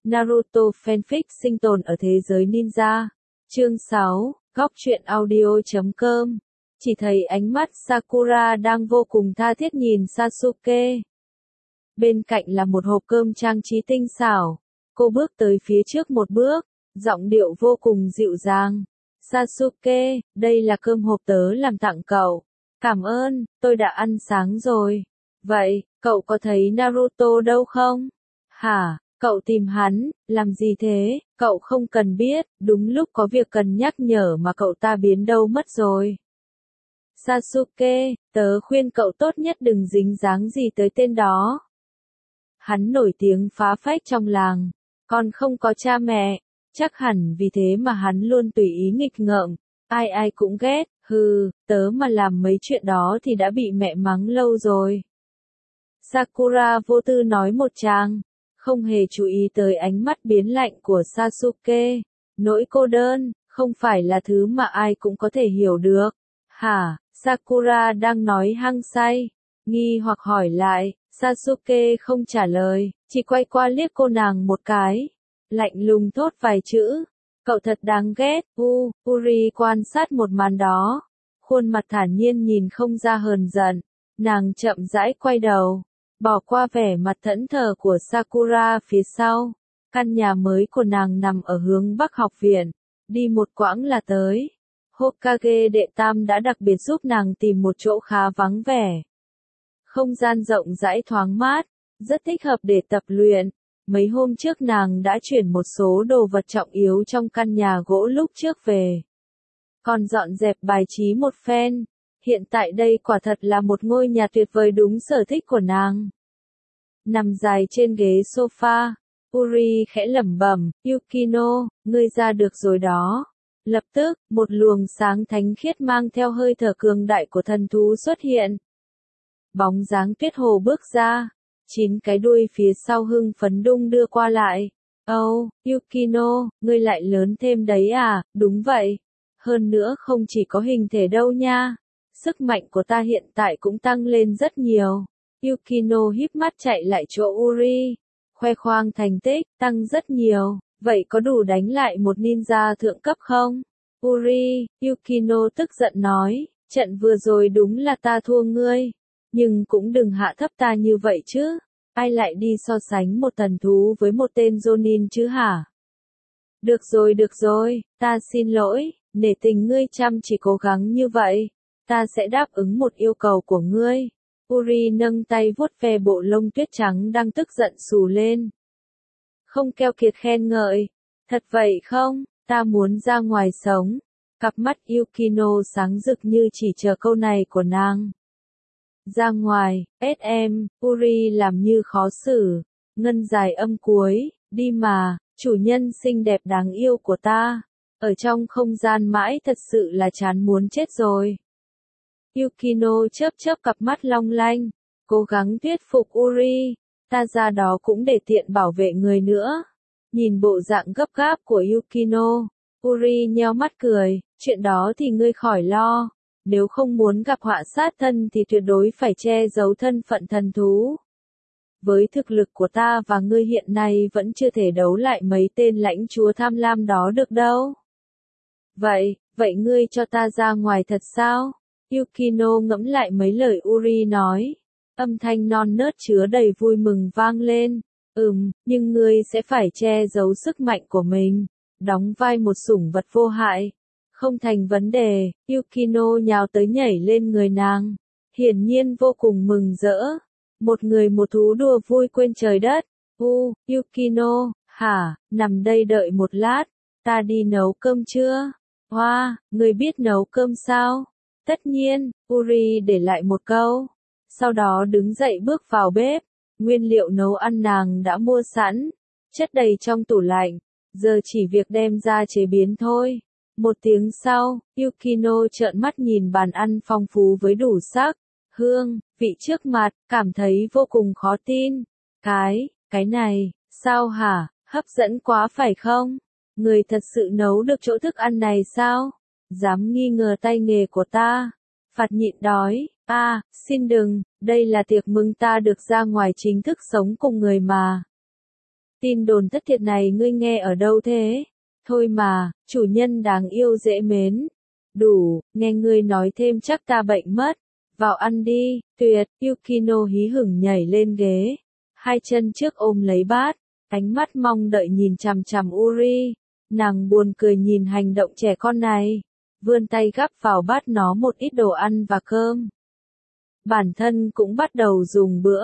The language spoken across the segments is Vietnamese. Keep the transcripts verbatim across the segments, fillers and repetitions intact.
Naruto fanfic sinh tồn ở thế giới ninja. Chương sáu, góc truyện audio chấm com. Chỉ thấy ánh mắt Sakura đang vô cùng tha thiết nhìn Sasuke. Bên cạnh là một hộp cơm trang trí tinh xảo. Cô bước tới phía trước một bước, giọng điệu vô cùng dịu dàng. Sasuke, đây là cơm hộp tớ làm tặng cậu. Cảm ơn, tôi đã ăn sáng rồi. Vậy, cậu có thấy Naruto đâu không? Hả, cậu tìm hắn, làm gì thế? Cậu không cần biết, đúng lúc có việc cần nhắc nhở mà cậu ta biến đâu mất rồi. Sasuke, tớ khuyên cậu tốt nhất đừng dính dáng gì tới tên đó. Hắn nổi tiếng phá phách trong làng, còn không có cha mẹ, chắc hẳn vì thế mà hắn luôn tùy ý nghịch ngợm, ai ai cũng ghét, hừ, tớ mà làm mấy chuyện đó thì đã bị mẹ mắng lâu rồi. Sakura vô tư nói một tràng, không hề chú ý tới ánh mắt biến lạnh của Sasuke. Nỗi cô đơn, không phải là thứ mà ai cũng có thể hiểu được. Hả, Sakura đang nói hăng say, nghi hoặc hỏi lại, Sasuke không trả lời, chỉ quay qua liếc cô nàng một cái. Lạnh lùng thốt vài chữ, cậu thật đáng ghét, u, Uri quan sát một màn đó. Khuôn mặt thản nhiên nhìn không ra hờn giận, nàng chậm rãi quay đầu, bỏ qua vẻ mặt thẫn thờ của Sakura phía sau. Căn nhà mới của nàng nằm ở hướng Bắc học viện, đi một quãng là tới. Hokage đệ tam đã đặc biệt giúp nàng tìm một chỗ khá vắng vẻ. Không gian rộng rãi thoáng mát, rất thích hợp để tập luyện. Mấy hôm trước nàng đã chuyển một số đồ vật trọng yếu trong căn nhà gỗ lúc trước về. Còn dọn dẹp bài trí một phen. Hiện tại đây quả thật là một ngôi nhà tuyệt vời đúng sở thích của nàng. Nằm dài trên ghế sofa, Uri khẽ lẩm bẩm, Yukino, ngươi ra được rồi đó. Lập tức, một luồng sáng thánh khiết mang theo hơi thở cường đại của thần thú xuất hiện. Bóng dáng Tuyết Hồ bước ra, chín cái đuôi phía sau hưng phấn đung đưa qua lại. Oh, Yukino, ngươi lại lớn thêm đấy à, đúng vậy. Hơn nữa không chỉ có hình thể đâu nha. Sức mạnh của ta hiện tại cũng tăng lên rất nhiều. Yukino híp mắt chạy lại chỗ Uri, khoe khoang thành tích, tăng rất nhiều. Vậy có đủ đánh lại một ninja thượng cấp không? Uri, Yukino tức giận nói, trận vừa rồi đúng là ta thua ngươi. Nhưng cũng đừng hạ thấp ta như vậy chứ. Ai lại đi so sánh một thần thú với một tên Jonin chứ hả? Được rồi được rồi, ta xin lỗi, nể tình ngươi chăm chỉ cố gắng như vậy. Ta sẽ đáp ứng một yêu cầu của ngươi. Uri nâng tay vuốt ve bộ lông tuyết trắng đang tức giận xù lên. Không keo kiệt khen ngợi. Thật vậy không, ta muốn ra ngoài sống. Cặp mắt Yukino sáng rực như chỉ chờ câu này của nàng. Ra ngoài, ét em, Uri làm như khó xử. Ngân dài âm cuối, đi mà, chủ nhân xinh đẹp đáng yêu của ta. Ở trong không gian mãi thật sự là chán muốn chết rồi. Yukino chớp chớp cặp mắt long lanh, cố gắng thuyết phục Uri, ta ra đó cũng để tiện bảo vệ người nữa. Nhìn bộ dạng gấp gáp của Yukino, Uri nheo mắt cười, chuyện đó thì ngươi khỏi lo, nếu không muốn gặp họa sát thân thì tuyệt đối phải che giấu thân phận thần thú. Với thực lực của ta và ngươi hiện nay vẫn chưa thể đấu lại mấy tên lãnh chúa tham lam đó được đâu. Vậy, vậy ngươi cho ta ra ngoài thật sao? Yukino ngẫm lại mấy lời Uri nói. Âm thanh non nớt chứa đầy vui mừng vang lên. Ừm, nhưng ngươi sẽ phải che giấu sức mạnh của mình. Đóng vai một sủng vật vô hại. Không thành vấn đề, Yukino nhào tới nhảy lên người nàng. Hiển nhiên vô cùng mừng rỡ. Một người một thú đùa vui quên trời đất. U, Yukino, hả, nằm đây đợi một lát. Ta đi nấu cơm chưa? Hoa, wow, ngươi biết nấu cơm sao? Tất nhiên, Uri để lại một câu. Sau đó đứng dậy bước vào bếp. Nguyên liệu nấu ăn nàng đã mua sẵn, chất đầy trong tủ lạnh. Giờ chỉ việc đem ra chế biến thôi. Một tiếng sau, Yukino trợn mắt nhìn bàn ăn phong phú với đủ sắc, hương, vị trước mặt, cảm thấy vô cùng khó tin. Cái, cái này, sao hả, hấp dẫn quá phải không? Người thật sự nấu được chỗ thức ăn này sao? Dám nghi ngờ tay nghề của ta. Phạt nhịn đói, a, à, xin đừng, đây là tiệc mừng ta được ra ngoài chính thức sống cùng người mà. Tin đồn thất thiệt này ngươi nghe ở đâu thế? Thôi mà, chủ nhân đáng yêu dễ mến. Đủ, nghe ngươi nói thêm chắc ta bệnh mất. Vào ăn đi, tuyệt, Yukino hí hửng nhảy lên ghế. Hai chân trước ôm lấy bát, ánh mắt mong đợi nhìn chằm chằm Uri. Nàng buồn cười nhìn hành động trẻ con này. Vươn tay gắp vào bát nó một ít đồ ăn và cơm. Bản thân cũng bắt đầu dùng bữa.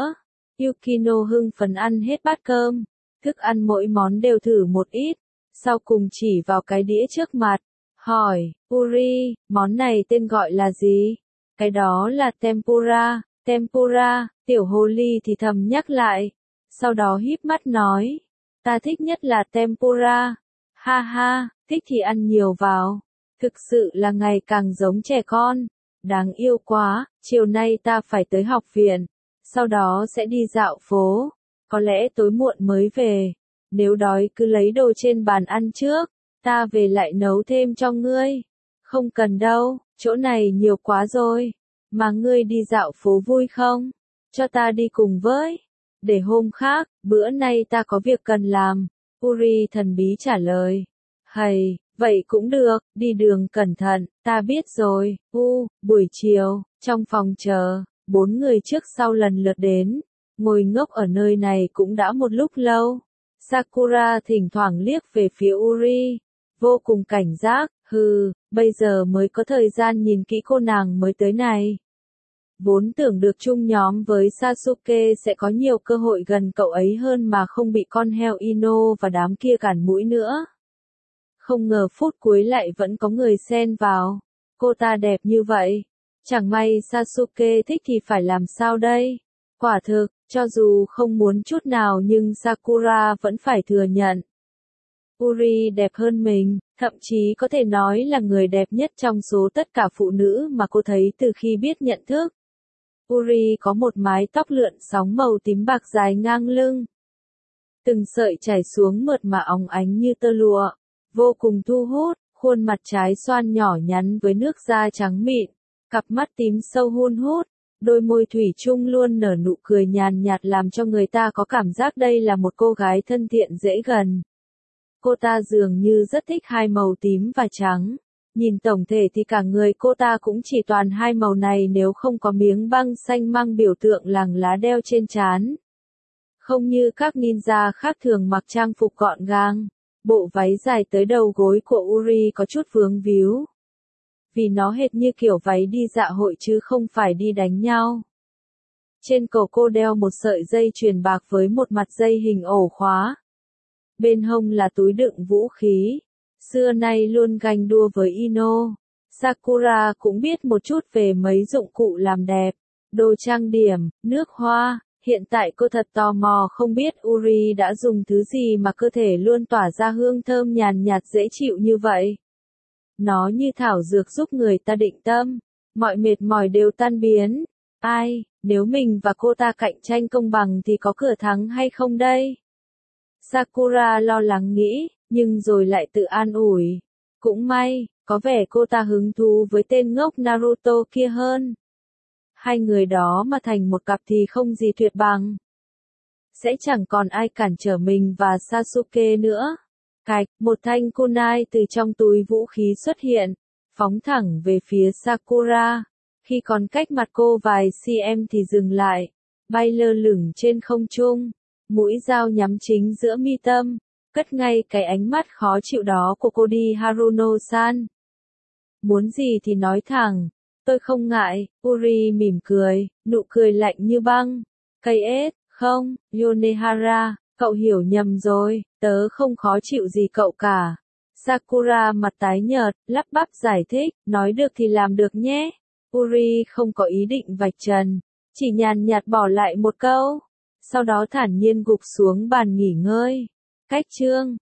Yukino hưng phấn ăn hết bát cơm. Thức ăn mỗi món đều thử một ít. Sau cùng chỉ vào cái đĩa trước mặt. Hỏi, Uri, món này tên gọi là gì? Cái đó là tempura, tempura, tiểu hồ ly thì thầm nhắc lại. Sau đó híp mắt nói, ta thích nhất là tempura. Ha ha, thích thì ăn nhiều vào. Thực sự là ngày càng giống trẻ con. Đáng yêu quá, chiều nay ta phải tới học viện. Sau đó sẽ đi dạo phố. Có lẽ tối muộn mới về. Nếu đói cứ lấy đồ trên bàn ăn trước. Ta về lại nấu thêm cho ngươi. Không cần đâu, chỗ này nhiều quá rồi. Mà ngươi đi dạo phố vui không? Cho ta đi cùng với. Để hôm khác, bữa nay ta có việc cần làm. Uri thần bí trả lời. Hầy, vậy cũng được, đi đường cẩn thận, ta biết rồi. U, buổi chiều, trong phòng chờ, bốn người trước sau lần lượt đến. Ngồi ngốc ở nơi này cũng đã một lúc lâu. Sakura thỉnh thoảng liếc về phía Uri. Vô cùng cảnh giác, hừ, bây giờ mới có thời gian nhìn kỹ cô nàng mới tới này. Vốn tưởng được chung nhóm với Sasuke sẽ có nhiều cơ hội gần cậu ấy hơn mà không bị con heo Ino và đám kia cản mũi nữa. Không ngờ phút cuối lại vẫn có người xen vào. Cô ta đẹp như vậy. Chẳng may Sasuke thích thì phải làm sao đây? Quả thực, cho dù không muốn chút nào nhưng Sakura vẫn phải thừa nhận. Uri đẹp hơn mình, thậm chí có thể nói là người đẹp nhất trong số tất cả phụ nữ mà cô thấy từ khi biết nhận thức. Uri có một mái tóc lượn sóng màu tím bạc dài ngang lưng. Từng sợi chảy xuống mượt mà óng ánh như tơ lụa, vô cùng thu hút, khuôn mặt trái xoan nhỏ nhắn với nước da trắng mịn, cặp mắt tím sâu hun hút, đôi môi thủy chung luôn nở nụ cười nhàn nhạt làm cho người ta có cảm giác đây là một cô gái thân thiện dễ gần. Cô ta dường như rất thích hai màu tím và trắng. Nhìn tổng thể thì cả người cô ta cũng chỉ toàn hai màu này nếu không có miếng băng xanh mang biểu tượng làng lá đeo trên trán. Không như các ninja khác thường mặc trang phục gọn gàng, bộ váy dài tới đầu gối của Uri có chút vướng víu. Vì nó hệt như kiểu váy đi dạ hội chứ không phải đi đánh nhau. Trên cổ cô đeo một sợi dây chuyền bạc với một mặt dây hình ổ khóa. Bên hông là túi đựng vũ khí. Xưa nay luôn ganh đua với Ino. Sakura cũng biết một chút về mấy dụng cụ làm đẹp, đồ trang điểm, nước hoa. Hiện tại cô thật tò mò không biết Uri đã dùng thứ gì mà cơ thể luôn tỏa ra hương thơm nhàn nhạt dễ chịu như vậy. Nó như thảo dược giúp người ta định tâm, mọi mệt mỏi đều tan biến. Ai, nếu mình và cô ta cạnh tranh công bằng thì có cửa thắng hay không đây? Sakura lo lắng nghĩ, nhưng rồi lại tự an ủi. Cũng may, có vẻ cô ta hứng thú với tên ngốc Naruto kia hơn. Hai người đó mà thành một cặp thì không gì tuyệt bằng. Sẽ chẳng còn ai cản trở mình và Sasuke nữa. Cạch, một thanh kunai từ trong túi vũ khí xuất hiện, phóng thẳng về phía Sakura. Khi còn cách mặt cô vài cm thì dừng lại, bay lơ lửng trên không trung. Mũi dao nhắm chính giữa mi tâm, cất ngay cái ánh mắt khó chịu đó của cô đi Haruno-san. Muốn gì thì nói thẳng, tôi không ngại. Uri mỉm cười, nụ cười lạnh như băng. Cây ết, không, Yonehara, cậu hiểu nhầm rồi, tớ không khó chịu gì cậu cả. Sakura mặt tái nhợt, lắp bắp giải thích, nói được thì làm được nhé. Uri không có ý định vạch trần, chỉ nhàn nhạt bỏ lại một câu. Sau đó thản nhiên gục xuống bàn nghỉ ngơi. Cách chương